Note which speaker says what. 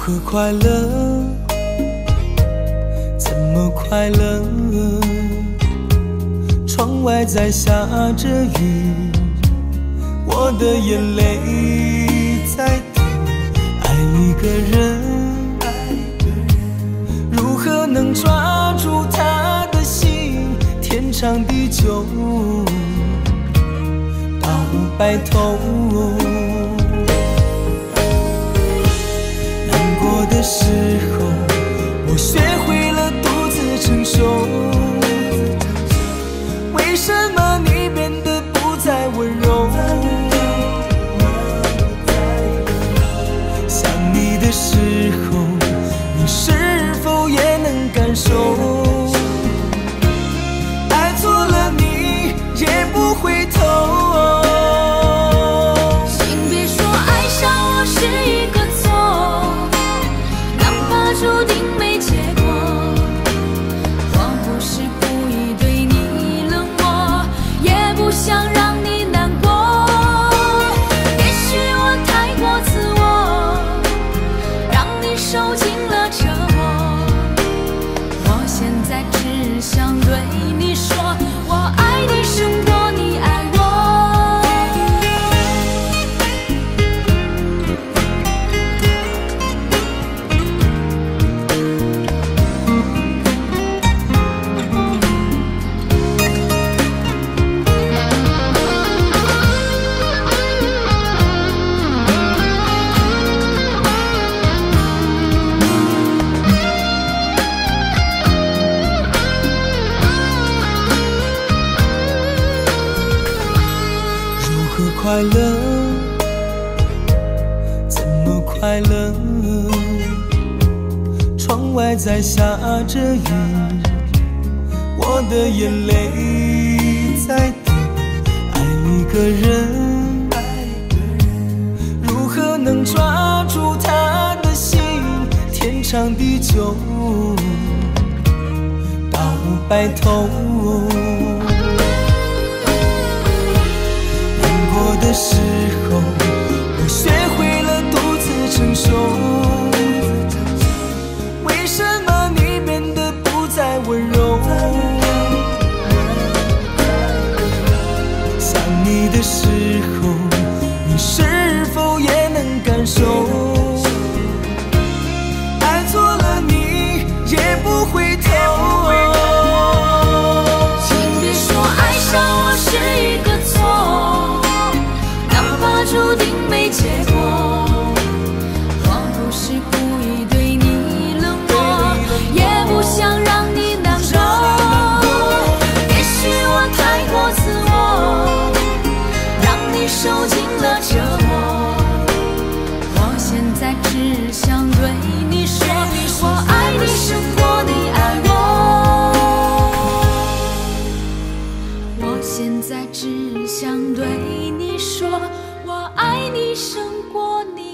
Speaker 1: 何快乐？怎么快乐？窗外在下着雨，我的眼泪在滴。爱一个人，如何能抓住他的心？天长地久，到白头。难过的时候，我学会了独自承受。为什么你变得不再温柔？想你的时候，你是否也能感受？爱错了你也不回头。
Speaker 2: 请别说爱上我是一个错，哪怕注定没结果。我不是故意对你冷漠，也不想让你难过。也许我太过自我，让你受尽了折磨。我现在只想对你说，我爱你胜过你爱我。
Speaker 1: 如何快乐？怎么快乐？窗外在下着雨，我的眼泪在滴。爱一个人，如何能抓住他的心？天长地久，到白头。难过的时候，我学会了独自承受。为什么你变得不再温柔？想你的时候，你是否也能感受？爱错了你也不回头。
Speaker 2: 请别说爱上我是一个错，哪怕注定没结果。我不是故意对你冷漠，也不想让你难过。也许我太过自我，让你受尽了折磨。我现在只想对你说，我爱你胜过你爱我。我现在只想对你说，我爱你胜过你。